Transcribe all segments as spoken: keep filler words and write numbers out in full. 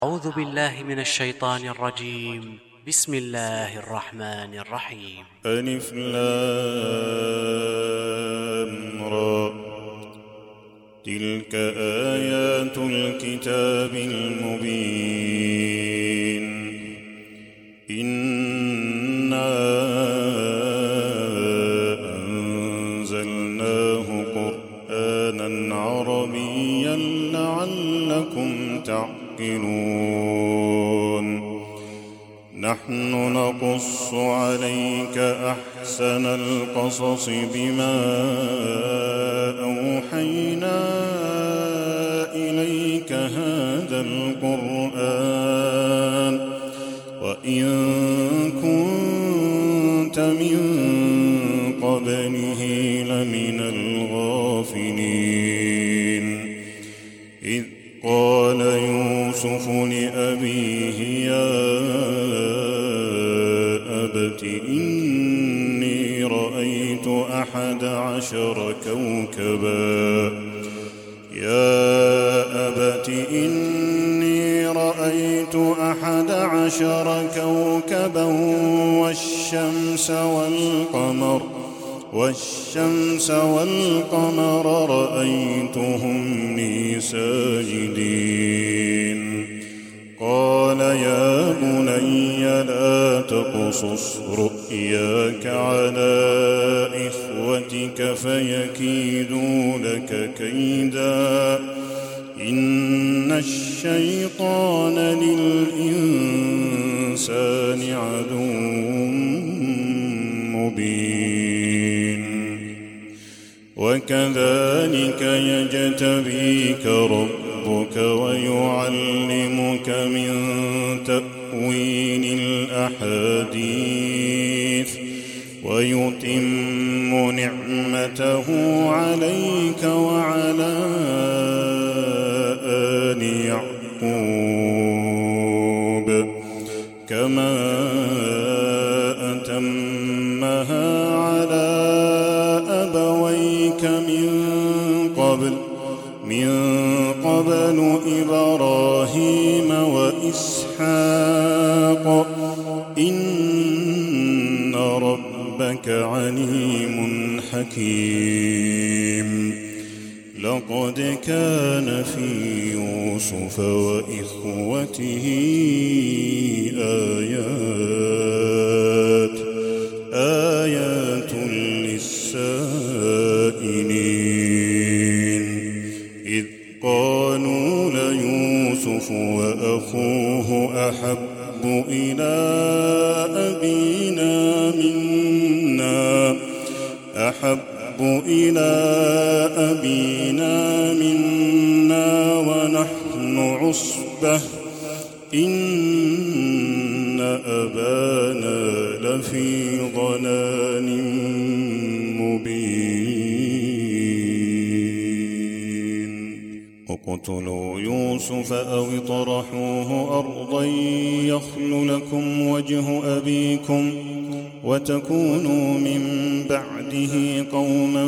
أعوذ بالله من الشيطان الرجيم. بسم الله الرحمن الرحيم. ألف لام را. تلك آيات الكتاب المبين. إنا أنزلناه قرآنا عربيا لعلكم تعقلون. نحن نقص عليك أحسن القصص بما أوحينا إليك هذا القرآن وإن كنت من قبله لمن الغافلين. إذ قال يوسف لأبيه يا أبت إني رأيت أحد عشر كوكبا يا أبت إني رأيت أحد عشر كوكبا والشمس والقمر والشمس والقمر رأيتهم لي ساجدين. قال يا بني لا تقصص رؤياك على إخوتك فيكيدوا لك كيدا إن الشيطان للإنسان عدو مبين. وكذلك يجتبيك ربك ويعلمك من تأويل الأحاديث ويتم نعمته عليك وعلى آل يعقوب كما أتمها على أبويك من قبل من قبل إبراهيم وإسحاق إن ربك عليم حكيم. لقد كان في يوسف وإخوته آيات آيات للسائلين. إذ قالوا ليوسف وأخوه أحب إلى أبينا منا أحب إلى أبينا منا ونحن عصبة إن أبانا لفي ضلال مبين. اقتلوا يوسف أو اطرحوه أرضا يخل لكم وجه أبيكم وتكونوا من بعده قوما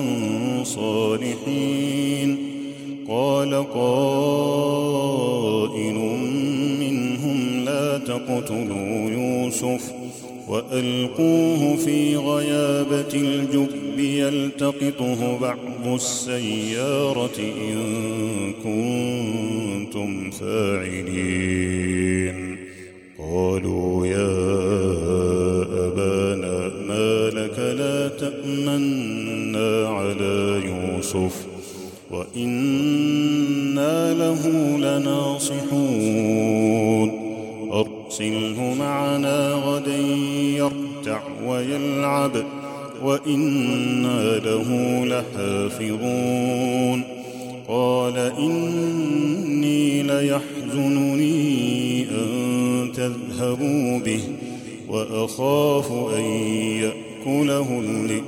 صالحين. قال قائل منهم لا تقتلوا يوسف وألقوه في غيابة الجب يلتقطه بعض السيارة إن كنتم فاعلين. قالوا يا أبانا ما لك لا تأمنا على يوسف وإنا له لناصحون. أرسله معنا غدا يرتع ويلعب وإنا له لحافظون. قال إني ليحزنني أن تذهبوا به وأخاف أن يأكله الذئب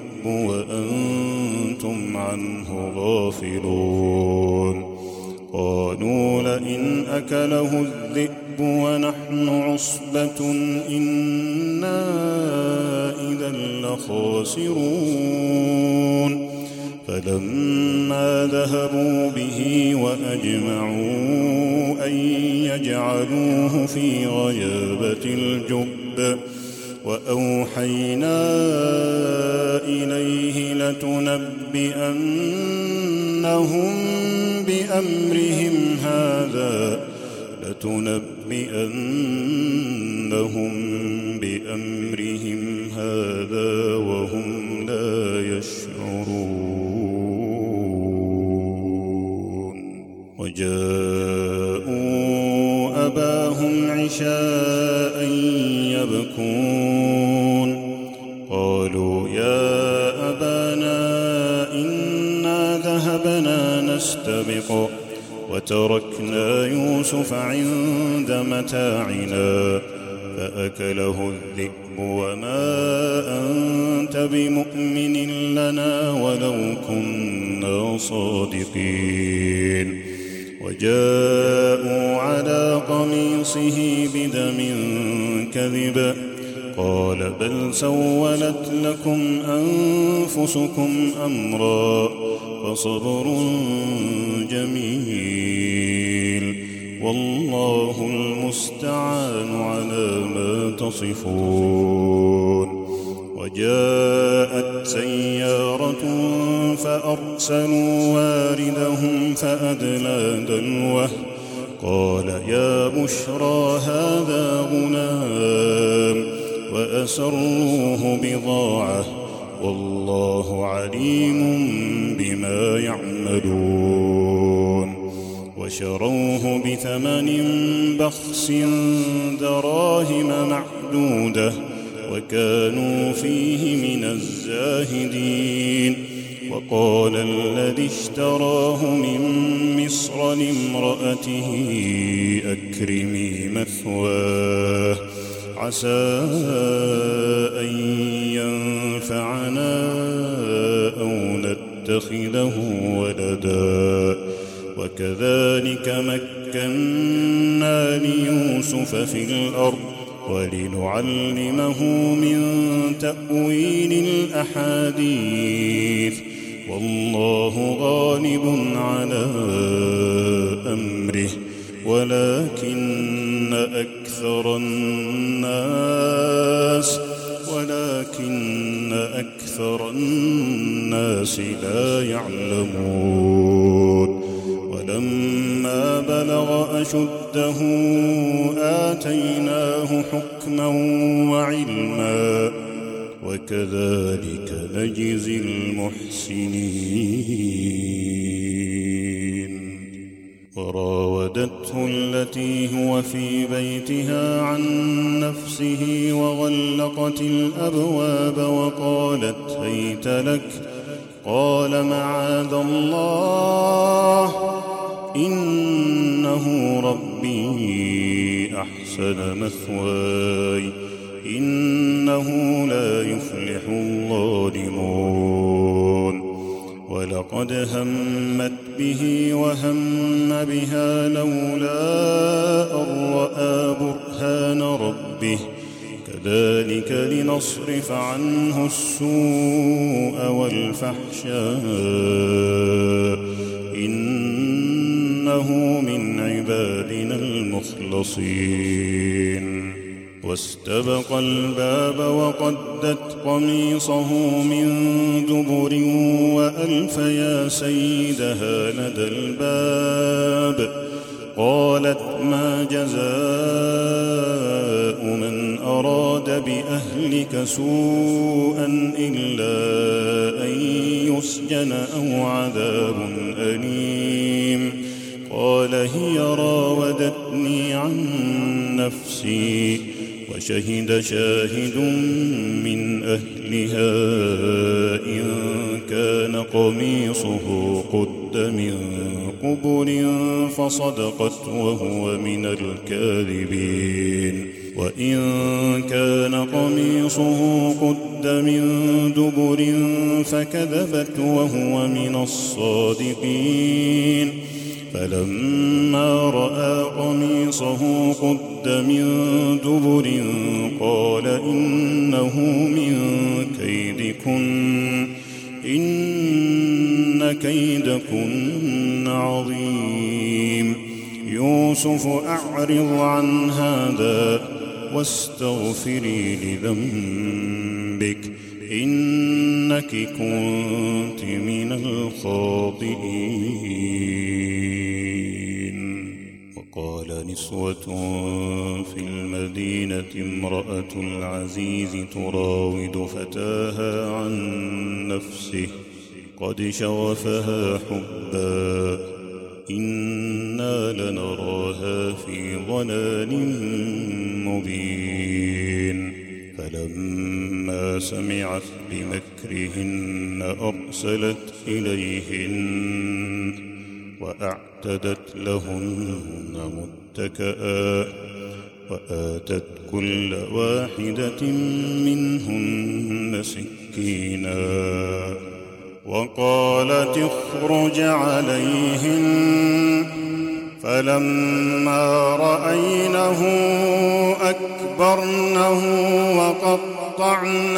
وأنتم عنه غافلون. قالوا لئن أكله الذئب ونحن عصبة إنا إذا لخاسرون. فلما ذهبوا به وأجمعوا أن يجعلوه في غيابة الجب وأوحينا إليه لتنبئنهم بأمرهم هذا لتنبئنهم بأمرهم هذا وهم لا يشعرون وجاءوا أباهم عشاء يبكون قالوا يا أبانا إنا ذهبنا نستبق وتركنا يوسف عند متاعنا فأكله الذئب وما أنت بمؤمن لنا ولو كنا صادقين وجاءوا على قميصه بدم كذب قال بل سولت لكم أنفسكم أمرا فصبر جميل والله المستعان على ما تصفون وجاءت سيارة فأرسلوا واردهم فأدلى دلوه قال يا بشرى هذا غلام وأسروه بضاعة والله عليم بما يعملون وشروه بثمن بخس دراهم معدودة وكانوا فيه من الزاهدين وقال الذي اشتراه من مصر لامرأته أكرمي مثواه عسى أن ينفعنا أو نتخذه ولدا وكذلك مكنا ليوسف في الأرض ولنعلمه من تأويل الأحاديث والله غالب على أمره ولكن أكثر الناس ولكن أكثر الناس لا يعلمون ولما بلغ أشده آتيناه حكما وعلما وكذلك نجزي المحسنين وراودته التي هو في بيتها عن نفسه وغلقت الأبواب وقالت هيت لك قال معاذ الله إنه ربي أحسن مثواي إنه لا يفلح الظالمون ولقد همت به وهم بها لولا أن رأى برهان ربه كذلك لنصرف عنه السوء والفحشاء إنه من عبادنا المخلصين واستبق الباب وقدت قميصه من دبر وألف يا سيدها لدى الباب قالت ما جزاء من أراد بأهلك سوءا إلا أن يسجن أو عذاب أليم قال هي راودتني عن نفسي وشهد شاهد من أهلها إن كان قميصه قد من قبل فصدقت وهو من الكاذبين وإن كان قميصه قد من دبر فكذبت وهو من الصادقين فلما رأى قميصه قد من دبر قال إنه من كيدكن إن كيدكن عظيم. يوسف أعرض عن هذا واستغفري لذنبك إنك كنت من الخاطئين. وقال نسوة في المدينة امرأة العزيز تراود فتاها عن نفسه قد شغفها حبا إنا لنراها في ضلال مبين. فلما سمعت بمكرهن أرسلت إليهن وأعتدت لهن متكئا وآتت كل واحدة منهن سكينا وقالت اخرج عليهن. فلما رأينه أكبرنه وقطعن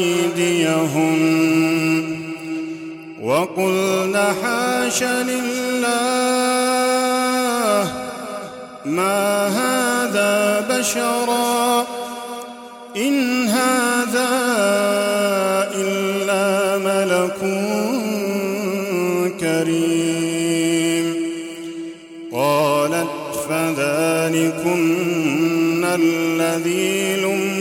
أيديهن وقلن حاش لله ما هذا بشرا إن هذا إلا ملك كريم. قالت فذلكن الذي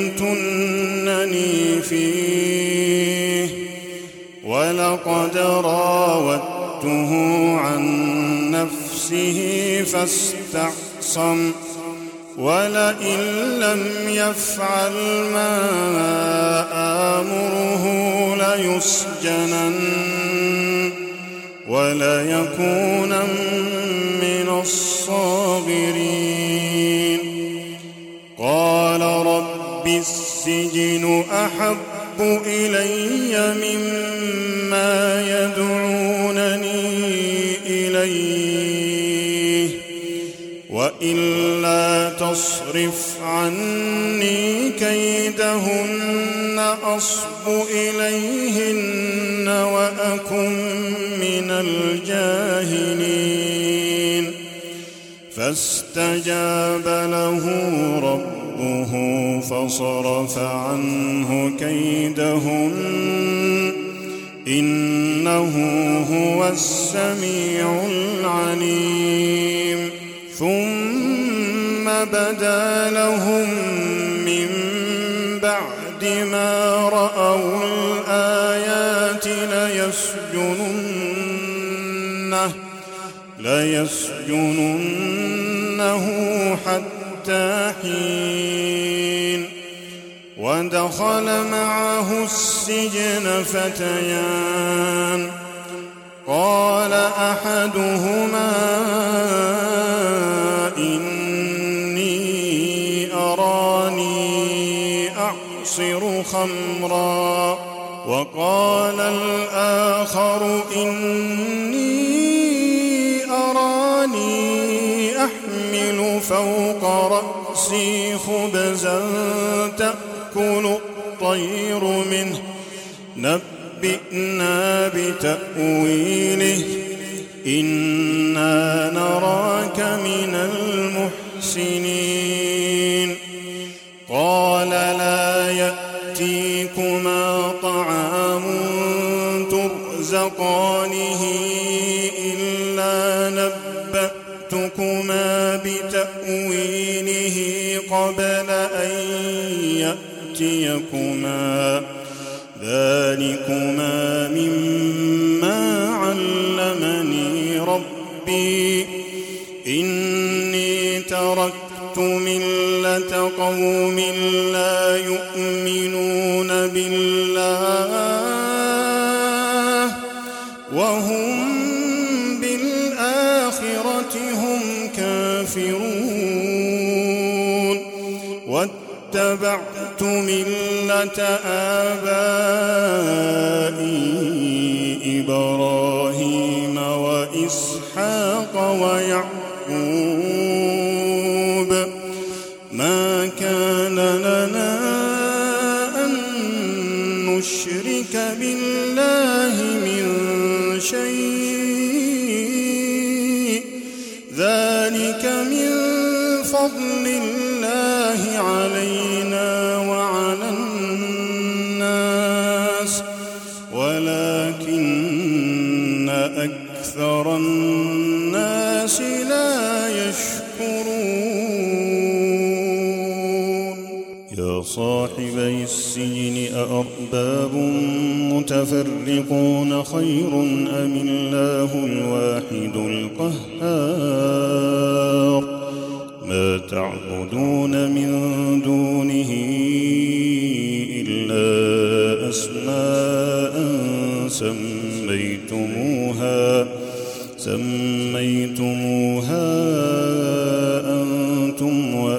لمتنني فيه ولقد راودته عن نفسه فاستعصم ولئن لم يفعل ما آمره ليسجنن وليكونن من الصاغرين. قال رب السجن أحب إلي مما يدعونني إليه وإلا تصرف عني كيدهن أصب إليهن وأكن من الجاهلين. فاستجاب له ربه فصرف عنه كيدهن إنه هو السميع العليم. ثم بدا لهم من بعد ما رأوا الآيات ليسجننه, ليسجننه حتى حين. ودخل معه السجن فتيان قال أحدهما إني أراني أعصر خمرا وقال الآخر إني أراني أحمل فوق رأسي خبزا تأكل الطير منه نبئنا بتأويله إنا نراك من المحسنين. قال لا يأتيكما طعام ترزقانه إلا نبأتكما بتأويله قبل أن يأتيكما ذلكما مما علمني ربي إني تركت ملة قوم لا يؤمنون بالله وهم بالآخرة هم كافرون واتبعت ملة آبائي إبراهيم وإسحاق ويعقوب ما كان لنا أن يشرك بالله من شيء ذلك من فضل الله علينا وعلى الناس ولكن أكثر الناس لا يشكرون يا صاحبي السجن أأرباب متفرقون خير أم الله الواحد القهار ما تعبدون من دونه إلا أسماء سميتموها سميتموها أنتم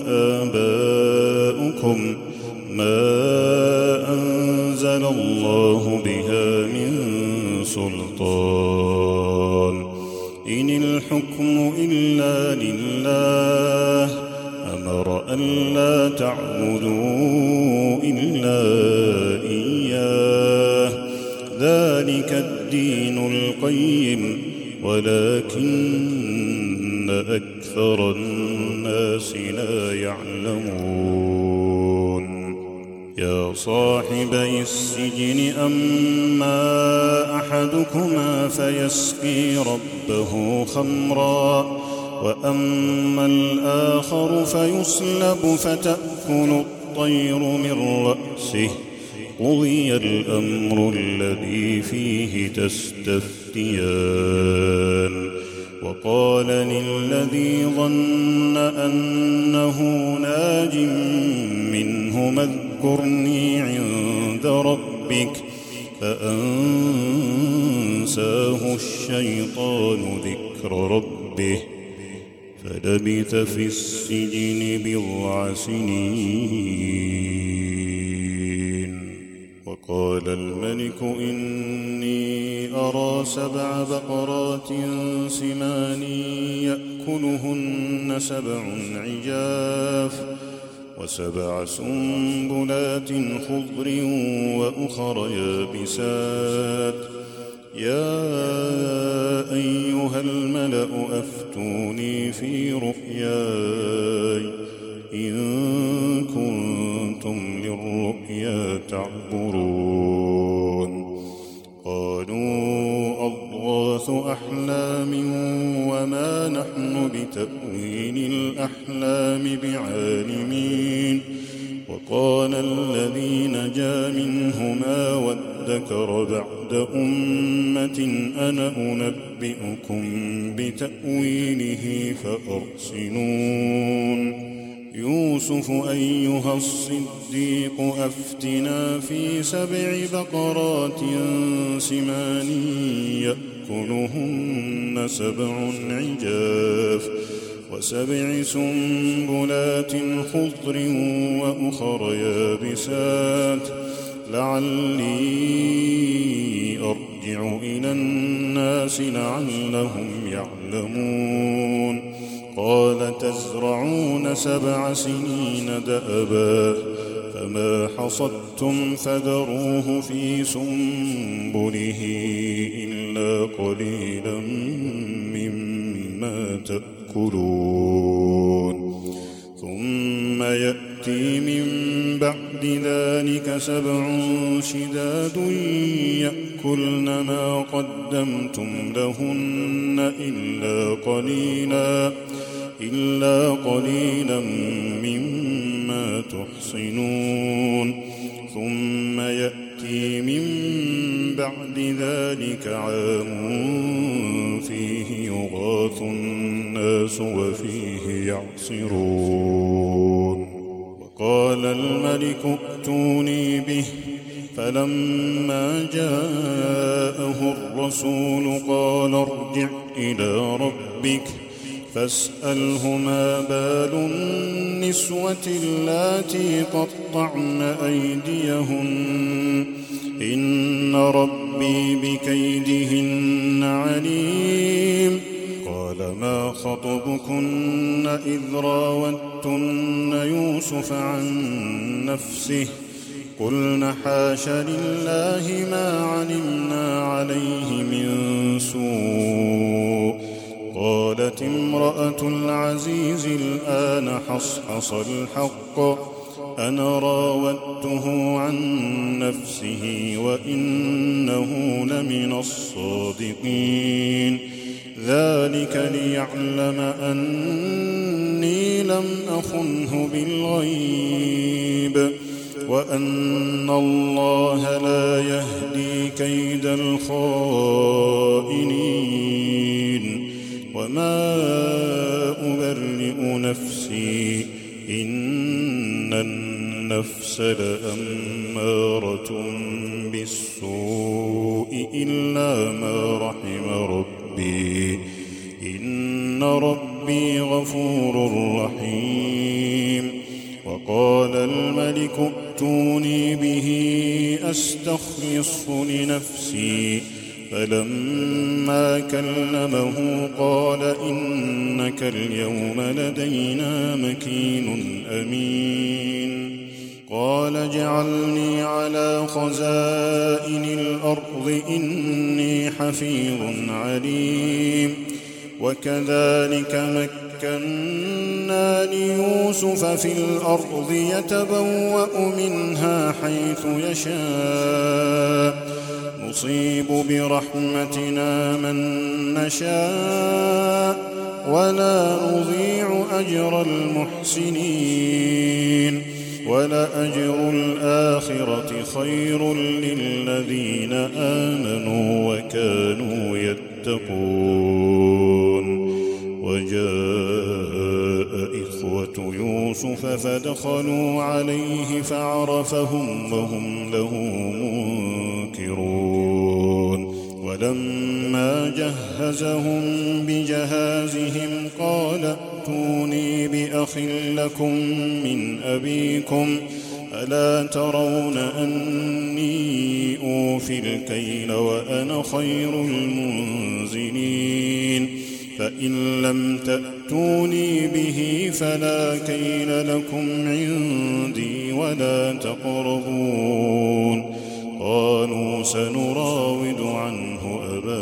وآباؤكم ما أنزل الله بها من سلطان إن الحكم إلا لله أمر ألا تعبدوا إلا إياه ذلك الدين القيم ولكن أكثر الناس لا يعلمون يا صاحبي السجن أما أحدكما فيسقي ربه خمرا وأما الآخر فيصلب فتأكل الطير من رأسه قضي الأمر الذي فيه تستفتيان وقال للذي ظن أنه ناج منهما اذكرني عند ربك فأنساه الشيطان ذكر ربه فلبث في السجن بضع سنين وقال الملك إني أرى سبع بقرات سمان يأكلهن سبع عجاف وسبع سنبلات خضر وأخر يابسات يا أيها الملأ أفتوني في رؤياي إن كنتم للرؤيا تعبرون قالوا أضغاث أحلام وما نحن بتأويل الأحلام بعالمين وقال الذي نجا منهما وادكر بعد أمة أنا أنبئكم بتأويله فأرسلون يوسف أيها الصديق أفتنا في سبع بقرات سمان يأكلهن سبع عجاف وسبع سنبلات خضر وأخر يابسات لعلي أرجع إلى الناس لعلهم يعلمون قال تزرعون سبع سنين دأبا فما حصدتم فذروه في سنبله إلا قليلا مما تأكلون ثم يأتي من بعد ذلك سبع شداد يأكلن ما قدمتم لهن إلا قليلا إلا قليلا مما تحصنون ثم يأتي من بعد ذلك عام فيه يغاث الناس وفيه يعصرون وقال الملك ائتوني به فلما جاءه الرسول قال ارجع إلى ربك فاسأله ما بال النسوة اللاتي قطعن أيديهن إن ربي بكيدهن عليم قال ما خطبكن إذ راوتن يوسف عن نفسه قلنا حاش لله ما علمنا عليه من سوء. قالت امرأة العزيز الآن حصحص الحق أنا راودته عن نفسه وإنه لمن الصادقين. ذلك ليعلم أني لم أخنه بالغيب وأن الله لا يهدي كيد الخائنين. وما أبرئ نفسي إن النفس لأمارة بالسوء إلا ما رحم ربي إن ربي غفور رحيم. وقال الملك ائتوني به أستخلصه لنفسي فلما كلمه قال إنك اليوم لدينا مكين أمين. قال اجعلني على خزائن الأرض إني حفيظ عليم. وكذلك مكنا ليوسف في الأرض يتبوأ منها حيث يشاء نصيب برحمتنا من نشاء ولا نضيع أجر المحسنين. ولأجر الآخرة خير للذين آمنوا وكانوا يتقون. وجاء إخوة يوسف فدخلوا عليه فعرفهم وهم له منكرون. ولما جهزهم بجهازهم قال ائتوني بأخ لكم من أبيكم ألا ترون أني أوفي الكيل وأنا خير المنزلين. فإن لم تأتوني به فلا كيل لكم عندي ولا تقربون. قالوا سنراود عنه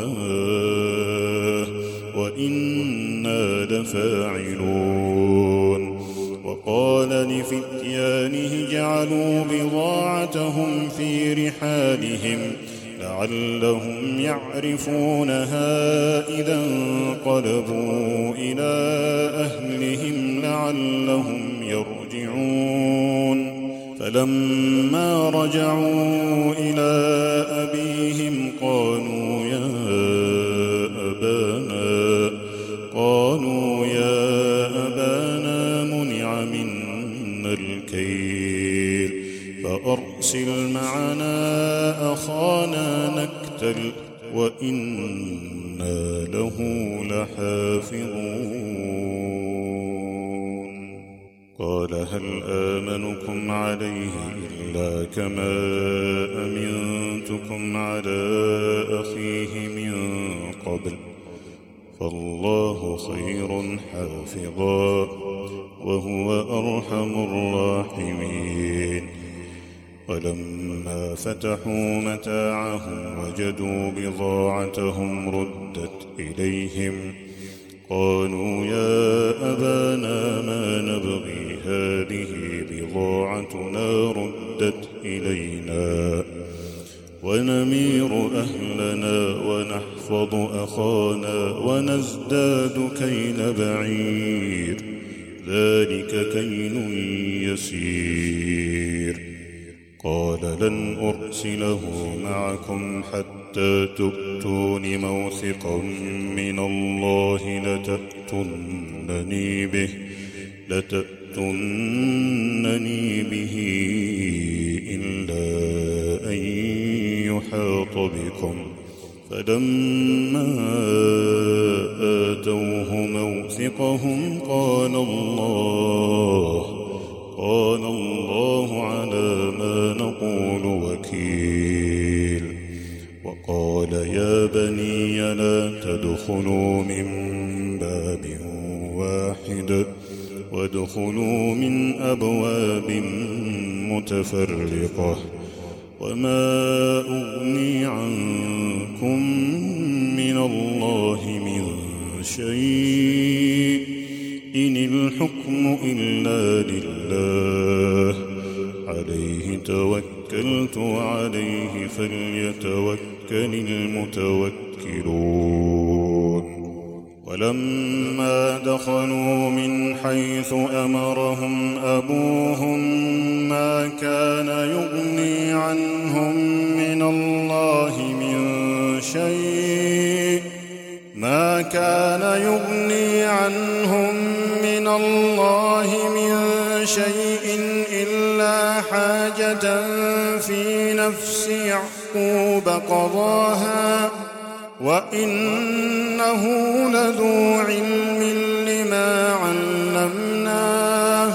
أباه وإنا لفاعلون. وقال لفتيانه جعلوا بضاعتهم في رحالهم لعلهم يعرفونها إذا انقلبوا إلى أهلهم لعلهم يرجعون. فلما رجعوا إلى أبيهم قالوا يا أبانا قالوا يا أبانا منع منا الكيل فأرسل معنا أخانا نكتل وإنا له لحافظون. قال هل آمنكم عليه إلا كما أمنتكم على أخيه من قبل فالله خير حافظا وهو أرحم الراحمين. ولما فتحوا متاعهم وجدوا بضاعتهم ردت إليهم قالوا يا أبانا ما نبغي هذه بضاعتنا ردت إلينا ونمير أهلنا ونحفظ أخانا ونزداد كيل بعير ذلك كيل يسير. قال لن أرسله معكم حتى تؤتون موثقا من الله لتأتونني به لتأتونني به إلا أن يحاط بكم. فلما آتوه موثقهم قال الله قال الله على ما نقول وكيل. وقال يا بني لا تدخلوا من باب واحد وادخلوا من أبواب متفرقة وما أغني عنكم من الله من شيء إن الحكم إلا لله عليه توكلت وعليه فليتوكل المتوكلون ولما دخلوا من حيث أمرهم أبوهم ما كان يغني عنهم من الله من شيء ما كان يغني عنهم من الله من شيء إلا حاجة في نفس يعقوب قضاها وإنه لذو علم لما علمناه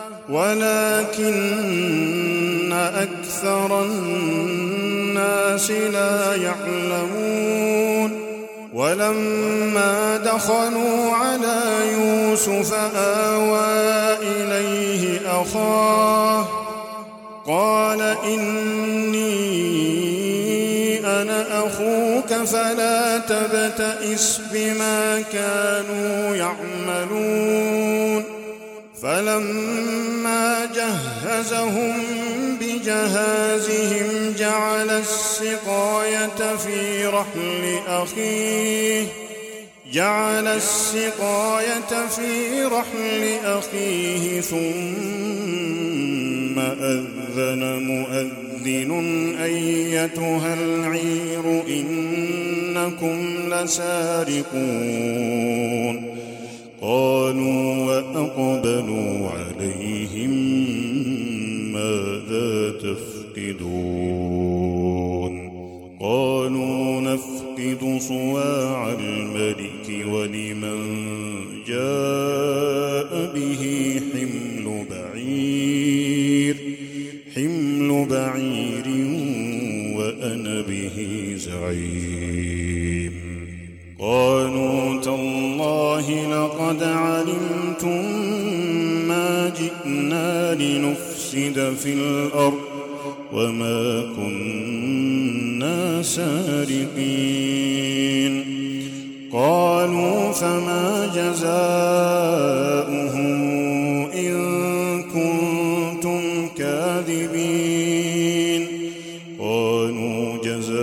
ولكن أكثر الناس لا يعلمون ولما دخلوا على يوسف آوى إليه أخاه قال إني أنا أخوك فلا تبتئس بما كانوا يعملون فلما جهزهم بجهازهم جعل السقاية في رحل أخيه جعل السقاية في رحل أخيه ثم أذن مؤذن أيتها العير إنكم لسارقون قالوا وأقبلوا عليهم ماذا تفقدون قالوا نفقد صواع الملك ولمن جاء به حمل بعير حمل بعير وأنا به زعيم قالوا تالله لقد علمتم ما جئنا لنفسد في الأرض وما كنا سارقين قالوا فما جزاؤه إن كنتم كاذبين قالوا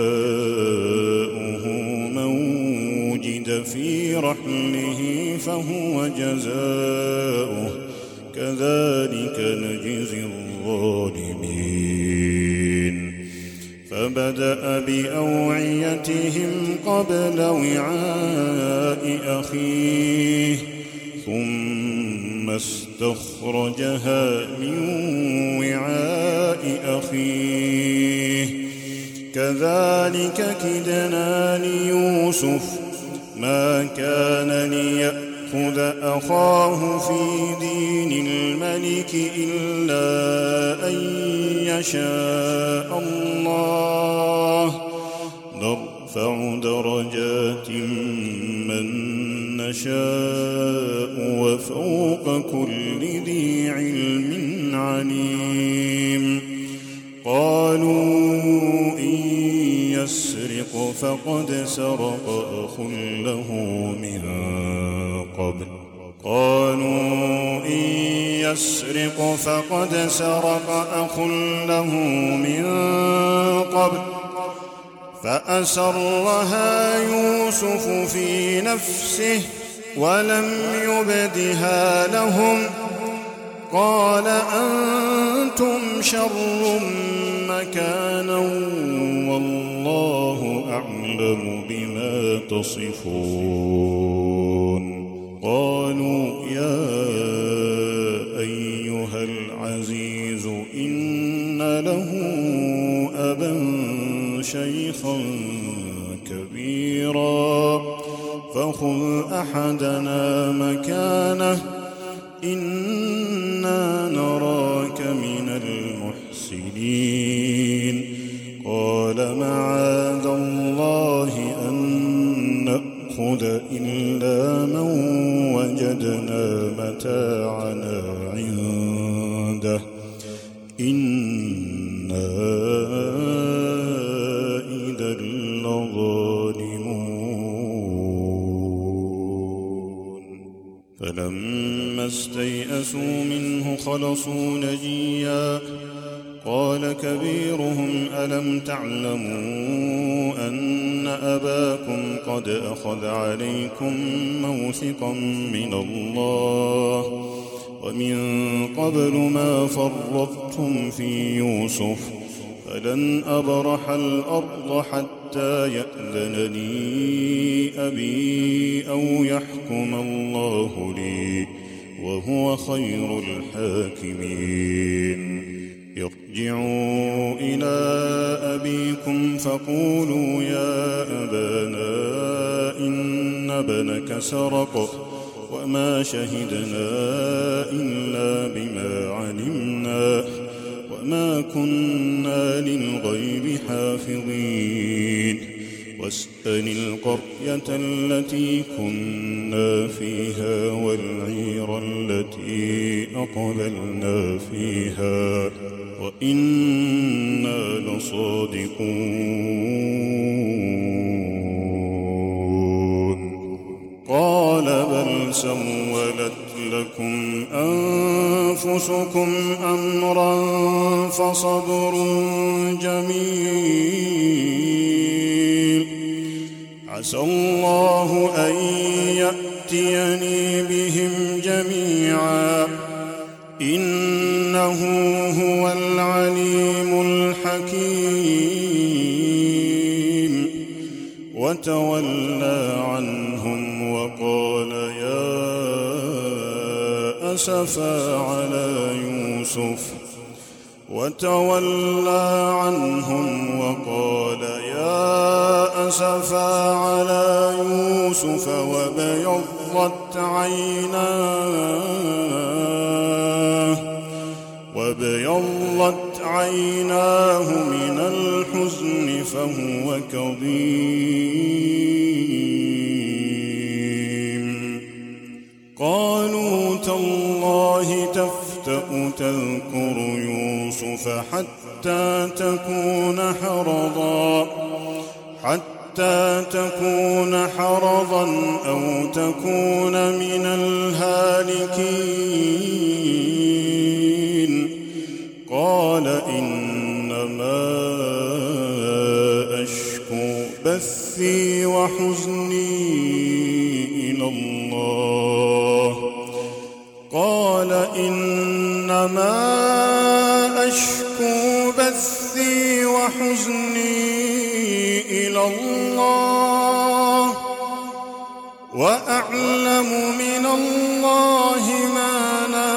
جزاؤه من وجد في رحله فهو جزاؤه كذلك نجزي الظالمين فبدأ بأوعيتهم قبل وعاء أخيه ثم استخرجها من وعاء أخيه كذلك كدنا ليوسف ما كان ليأخذ أخاه في دين الملك إلا أن يشاء الله نرفع درجات من نشاء وفوق كل ذي علم عليم قالوا إن يسرق فقد سرق أخ له من قبل قالوا إن يسرق فقد سرق أخ له من قبل فأسرها يوسف في نفسه ولم يبدها لهم قال أنتم شر مكانا والله أعلم بما تصفون قالوا يا أيها العزيز إن له أبا شيخا كبيرا فخذ أحدنا مكانه إنا نراك من المحسنين قال معاذ الله أن نأخذ إلا من وجدنا متاعنا عنده إنا إذا لظالمون فلما استيئسوا منه خلصوا نجيا قال كبيرهم ألم تعلموا أن أباكم قد أخذ عليكم موثقا من الله ومن قبل ما فرطتم في يوسف فلن أبرح الأرض حتى يأذن لي أبي أو يحكم الله لي وهو خير الحاكمين ارجعوا إلى أبيكم فقولوا يا أبانا إن ابنك سرق وما شهدنا إلا بما علمنا وما كنا للغيب حافظين واسأل القرية التي كنا فيها والعير التي أقبلنا فيها وإنا لصادقون قال بل سولت لكم أنفسكم أمرا فصبر جميل عسى الله أن يأتيني بهم جميعا إنه هو العليم الحكيم وتولى عنهم وقال يا أسفا على يوسف وتولى عنهم وقال يا أسفا على يوسف وابيضت عيناه وابيضت عيناه من الحزن فهو كظيم قالوا تالله تفتأ تذكر يوسف حتى تكون حرضا حتى تكون حرضا أو تكون من الهالكين قال إنما أشكو بثي وحزني إلى الله قال إنما أشكو بثي وحزني إلى الله وأعلم من الله ما لا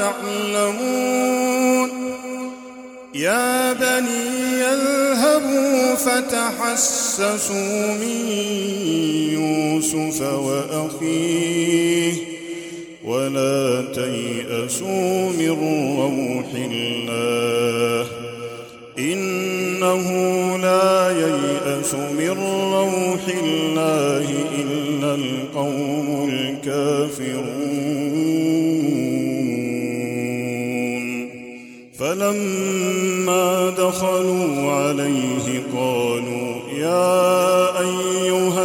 تعلمون يا بني اذهبوا فتحسسوا من يوسف وأخيه ولا تيأسوا من روح الله إنه لا ييأس من روح الله إلا القوم الكافرون فلما دخلوا عليه قالوا يا أيها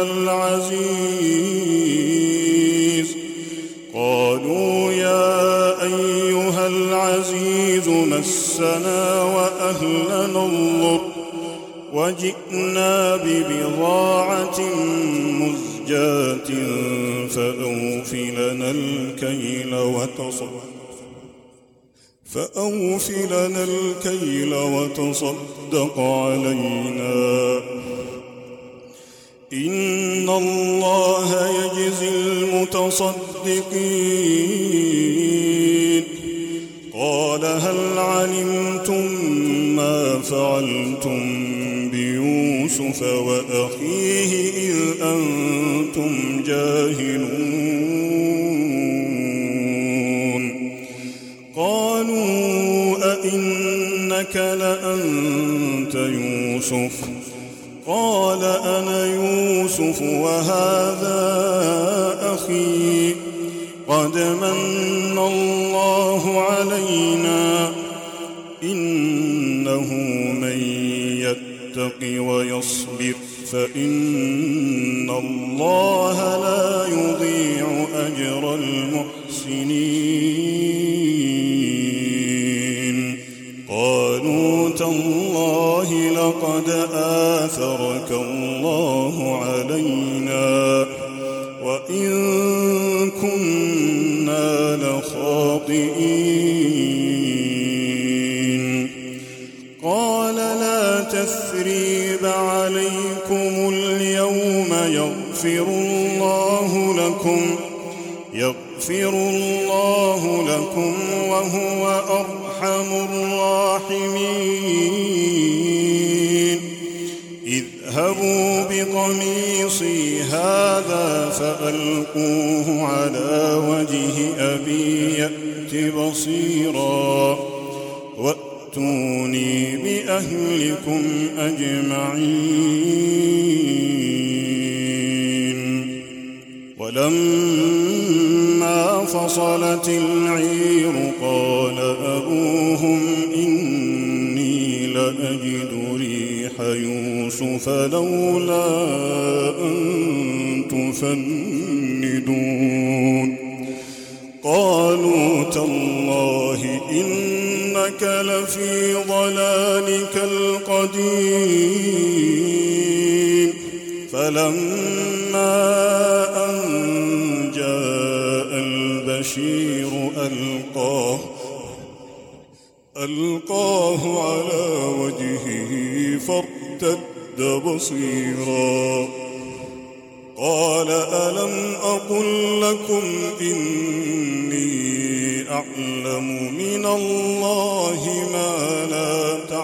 العزيز قالوا يا أيها العزيز مسنا وأهلنا الضر وجئنا ببضاعة مزجاة فأوف لنا الكيل وتصدق فأوف لنا الكيل وتصدق علينا إن الله يجزي المتصدقين قال هل علمتم ما فعلتم بيوسف وأخيه إذ أنتم جاهلون قالوا أئنك لأنت يوسف قال أنا يوسف وهذا أخي قد من الله علينا إن يتق ويصبر فإن الله لا يضيع أجر المحسنين. قالوا تالله لقد آثرك الله علينا وإن كنا لخاطئين. قال لا تثريب عليكم اليوم يغفر الله لكم يغفر الله لكم وهو أرحم الراحمين. اذهبوا بقميصي هذا فألقوه على وجه أبي يأت بصيرا وأتوني بأهلكم أجمعين. ولما فصلت العير قال أبوهم إني لأجد ريح يوسف لولا أن تفندون. قالوا تالله إنك لفي ضلالك القديم. فلما أن جاء البشير ألقاه ألقاه على وجهه فارتد بصيرا. قال ألم أقل لكم إني أعلم من الله ما لا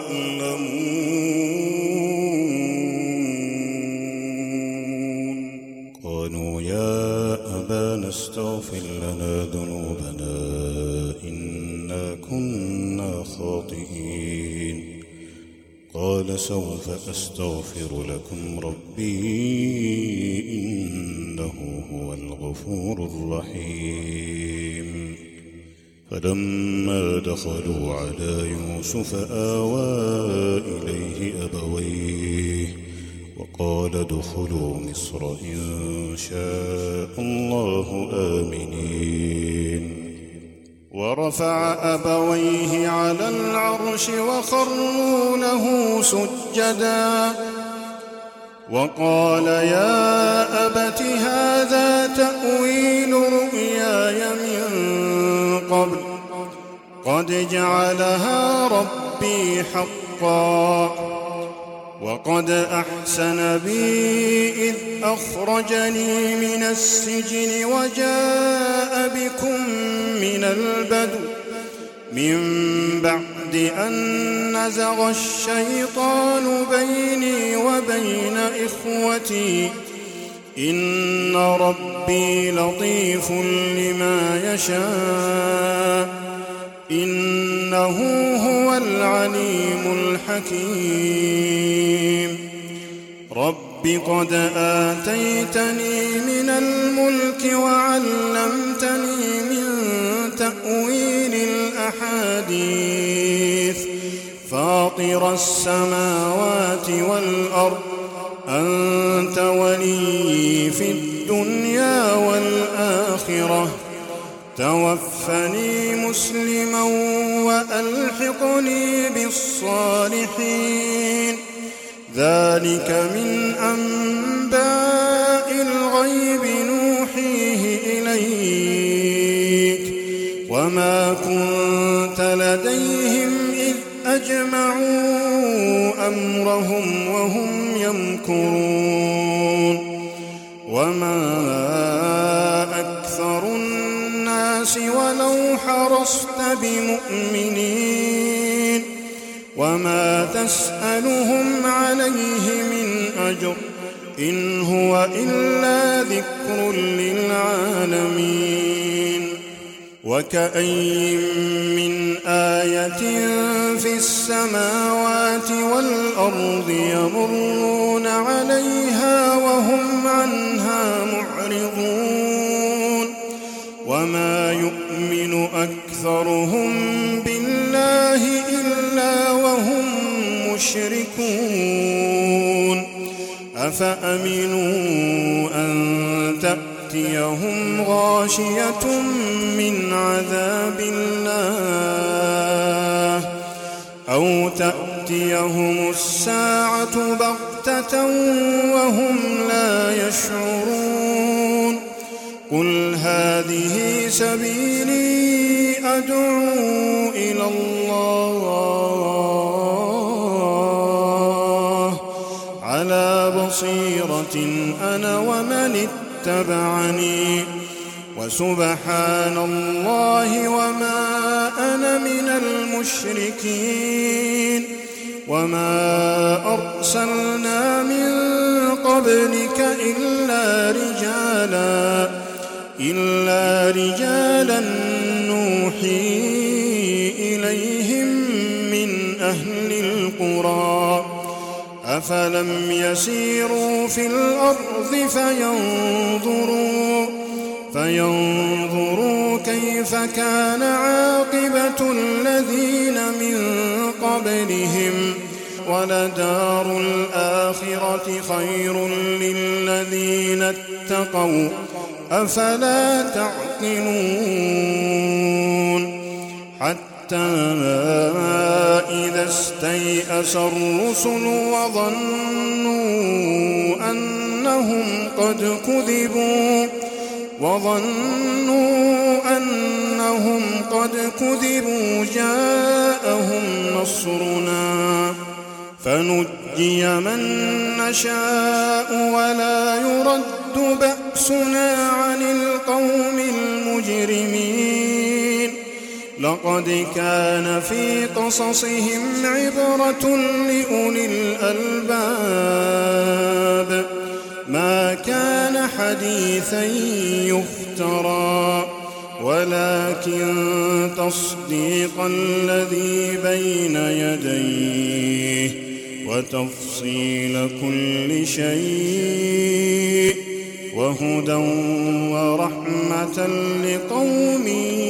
تعلمون. قالوا يا أبانا استغفر لنا ذنوبنا إنا كنا خاطئين. قال سوف أستغفر لكم ربي إنه هو الغفور الرحيم. فلما دخلوا على يوسف آوى إليه أبويه وقال ادخلوا مصر إن شاء الله آمنين. ورفع أبويه على العرش وخروا له سجدا وقال يا أبت هذا تأويل رؤياي من قبل قد جعلها ربي حقا وقد أحسن بي إذ أخرجني من السجن وجاء بكم من البدو من بعد أن نزغ الشيطان بيني وبين إخوتي إن ربي لطيف لما يشاء إنه هو العليم الحكيم. رب قد آتيتني من الملك وعلمتني من تأويل الأحاديث فاطر السماوات والأرض أنت ولي في الدنيا والآخرة توفني مسلما وألحقني بالصالحين. ذلك من أنباء الغيب نوحيه إليك وما كنت لديهم إذ أجمعوا أمرهم وهم يمكرون. وما أكثر الناس ولو حرصت بمؤمنين وما تسألهم عليه من أجر إن هو إلا ذكر للعالمين. وكأي من آية في السماوات والأرض يمرون عليها وهم عنها معرضون وما يؤمن أكثرهم بالله إلا وهم المشركون أفأمنوا أن تأتيهم غاشية من عذاب الله أو تأتيهم الساعة بغتة وهم لا يشعرون قل هذه سبيلي أدعو إلى الله على بصيرة أنا ومن اتبعني وسبحان الله وما أنا من المشركين وما أرسلنا من قبلك إلا رجالا إلا رجالا نوحي إليهم من أهل القرى أفلم يسيروا في الأرض فينظروا فينظروا كيف كان عاقبة الذين من قبلهم ولدار الآخرة خير للذين اتقوا أفلا تعقلون حتى إذا استيأس الرسل وظنوا أنهم قد كذبوا وظنوا أنهم قد كذبوا جاءهم نصرنا فنجي من نشاء ولا يرد بأسنا عن القوم المجرمين لقد كان في قصصهم عبرة لأولي الألباب ما كان حديثا يفترى ولكن تصديق الذي بين يديه وتفصيل كل شيء وهدى ورحمة لقوم